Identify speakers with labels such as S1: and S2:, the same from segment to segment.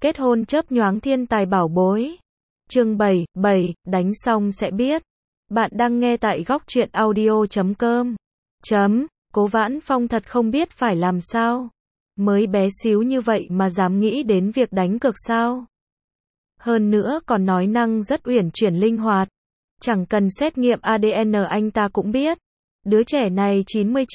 S1: Kết hôn chớp nhoáng thiên tài bảo bối. Chương 7, đánh xong sẽ biết. Bạn đang nghe tại góc truyện audio.com. Cố Vãn Phong thật không biết phải làm sao. Mới bé xíu như vậy mà dám nghĩ đến việc đánh cược sao? Hơn nữa còn nói năng rất uyển chuyển linh hoạt. Chẳng cần xét nghiệm ADN anh ta cũng biết. Đứa trẻ này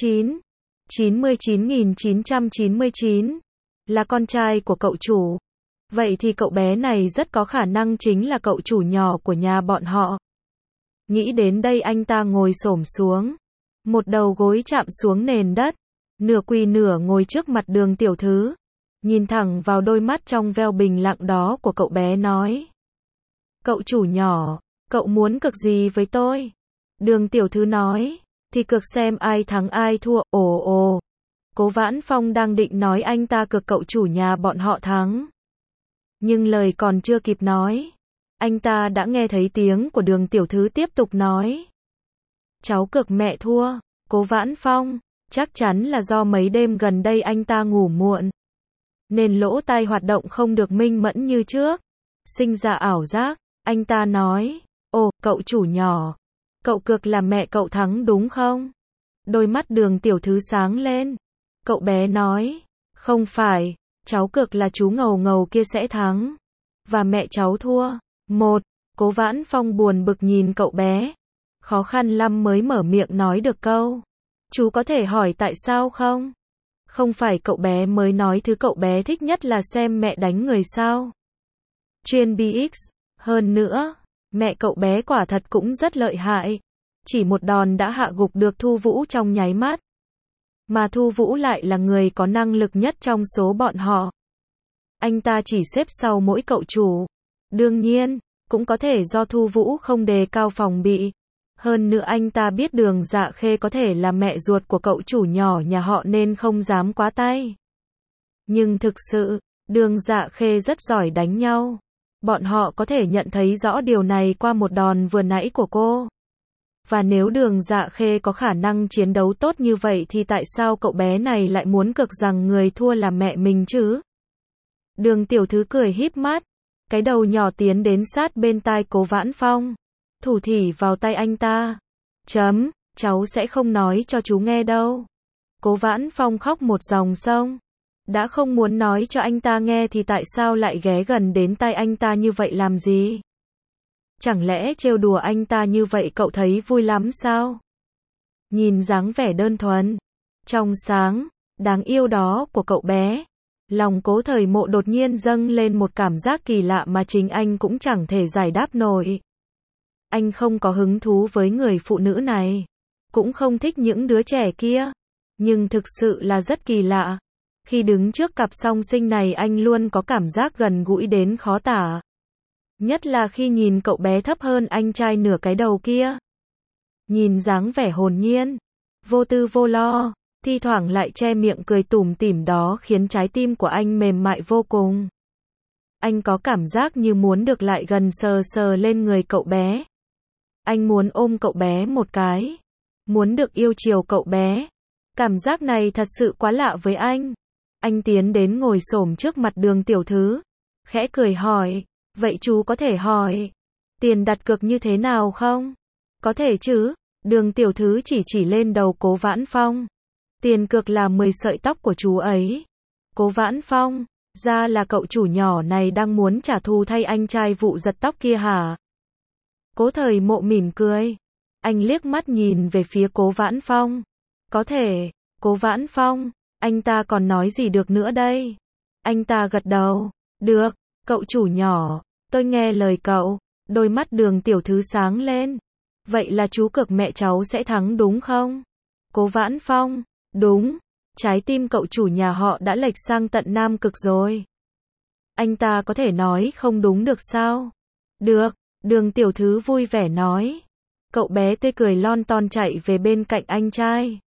S1: 99.999 là con trai của cậu chủ. Vậy thì cậu bé này rất có khả năng chính là cậu chủ nhỏ của nhà bọn họ. Nghĩ đến đây anh ta ngồi xổm xuống. Một đầu gối chạm xuống nền đất. Nửa quỳ nửa ngồi trước mặt Đường tiểu thư. Nhìn thẳng vào đôi mắt trong veo bình lặng đó của cậu bé nói. Cậu chủ nhỏ, cậu muốn cược gì với tôi? Đường tiểu thư nói. Thì cược xem ai thắng ai thua. Ồ. Cố Vãn Phong đang định nói anh ta cược cậu chủ nhà bọn họ thắng. Nhưng lời còn chưa kịp nói. Anh ta đã nghe thấy tiếng của Đường tiểu thư tiếp tục nói. Cháu cược mẹ thua. Cố Vãn Phong, chắc chắn là do mấy đêm gần đây anh ta ngủ muộn. Nên lỗ tai hoạt động không được minh mẫn như trước. Sinh ra ảo giác, anh ta nói. Ồ, cậu chủ nhỏ. Cậu cược là mẹ cậu thắng đúng không? Đôi mắt Đường tiểu thư sáng lên. Cậu bé nói. Không phải, cháu cược là chú ngầu ngầu kia sẽ thắng. Và mẹ cháu thua. Cố Vãn Phong buồn bực nhìn cậu bé. Khó khăn lắm mới mở miệng nói được câu. Chú có thể hỏi tại sao không? Không phải cậu bé mới nói thứ cậu bé thích nhất là xem mẹ đánh người sao? Chuyên BX. Hơn nữa, mẹ cậu bé quả thật cũng rất lợi hại. Chỉ một đòn đã hạ gục được Thu Vũ trong nháy mắt. Mà Thu Vũ lại là người có năng lực nhất trong số bọn họ. Anh ta chỉ xếp sau mỗi cậu chủ. Đương nhiên, cũng có thể do Thu Vũ không đề cao phòng bị. Hơn nữa anh ta biết Đường Dạ Khê có thể là mẹ ruột của cậu chủ nhỏ nhà họ nên không dám quá tay. Nhưng thực sự, Đường Dạ Khê rất giỏi đánh nhau. Bọn họ có thể nhận thấy rõ điều này qua một đòn vừa nãy của cô. Và nếu Đường Dạ Khê có khả năng chiến đấu tốt như vậy thì tại sao cậu bé này lại muốn cược rằng người thua là mẹ mình chứ? Đường tiểu thư cười híp mắt. Cái đầu nhỏ tiến đến sát bên tai Cố Vãn Phong. Thủ thỉ vào tay anh ta. Cháu sẽ không nói cho chú nghe đâu. Cố Vãn Phong khóc một dòng sông. Đã không muốn nói cho anh ta nghe thì tại sao lại ghé gần đến tai anh ta như vậy làm gì? Chẳng lẽ trêu đùa anh ta như vậy cậu thấy vui lắm sao? Nhìn dáng vẻ đơn thuần, trong sáng, đáng yêu đó của cậu bé. Lòng Cố Thời Mộ đột nhiên dâng lên một cảm giác kỳ lạ mà chính anh cũng chẳng thể giải đáp nổi. Anh không có hứng thú với người phụ nữ này. Cũng không thích những đứa trẻ kia. Nhưng thực sự là rất kỳ lạ. Khi đứng trước cặp song sinh này anh luôn có cảm giác gần gũi đến khó tả. Nhất là khi nhìn cậu bé thấp hơn anh trai nửa cái đầu kia. Nhìn dáng vẻ hồn nhiên, vô tư vô lo, thi thoảng lại che miệng cười tủm tỉm đó khiến trái tim của anh mềm mại vô cùng. Anh có cảm giác như muốn được lại gần sờ sờ lên người cậu bé. Anh muốn ôm cậu bé một cái. Muốn được yêu chiều cậu bé. Cảm giác này thật sự quá lạ với anh. Anh tiến đến ngồi xổm trước mặt Đường tiểu thư. Khẽ cười hỏi. Vậy chú có thể hỏi. Tiền đặt cược như thế nào không? Có thể chứ. Đường tiểu thư chỉ lên đầu Cố Vãn Phong. Tiền cược là 10 sợi tóc của chú ấy. Cố Vãn Phong. Ra là cậu chủ nhỏ này đang muốn trả thù thay anh trai vụ giật tóc kia hả? Cố Thời Mộ mỉm cười. Anh liếc mắt nhìn về phía Cố Vãn Phong. Có thể. Cố Vãn Phong. Anh ta còn nói gì được nữa đây? Anh ta gật đầu. Được, cậu chủ nhỏ. Tôi nghe lời cậu. Đôi mắt Đường tiểu thư sáng lên. Vậy là chú cược mẹ cháu sẽ thắng đúng không? Cố Vãn Phong. Đúng. Trái tim cậu chủ nhà họ đã lệch sang tận Nam Cực rồi. Anh ta có thể nói không đúng được sao? Được. Đường tiểu thư vui vẻ nói. Cậu bé tươi cười lon ton chạy về bên cạnh anh trai.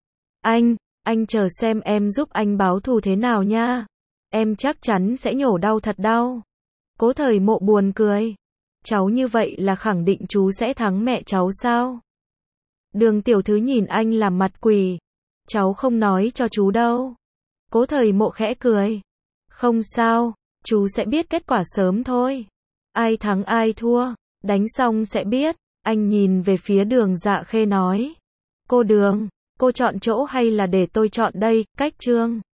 S1: Anh chờ xem em giúp anh báo thù thế nào nha. Em chắc chắn sẽ nhổ đau thật đau. Cố Thời Mộ buồn cười. Cháu như vậy là khẳng định chú sẽ thắng mẹ cháu sao? Đường tiểu thư nhìn anh làm mặt quỷ. Cháu không nói cho chú đâu. Cố Thời Mộ khẽ cười. Không sao, Chú sẽ biết kết quả sớm thôi. Ai thắng ai thua, đánh xong sẽ biết. Anh nhìn về phía Đường Dạ Khê nói. Cô Đường, cô chọn chỗ hay là để tôi chọn đây, Cách Trương?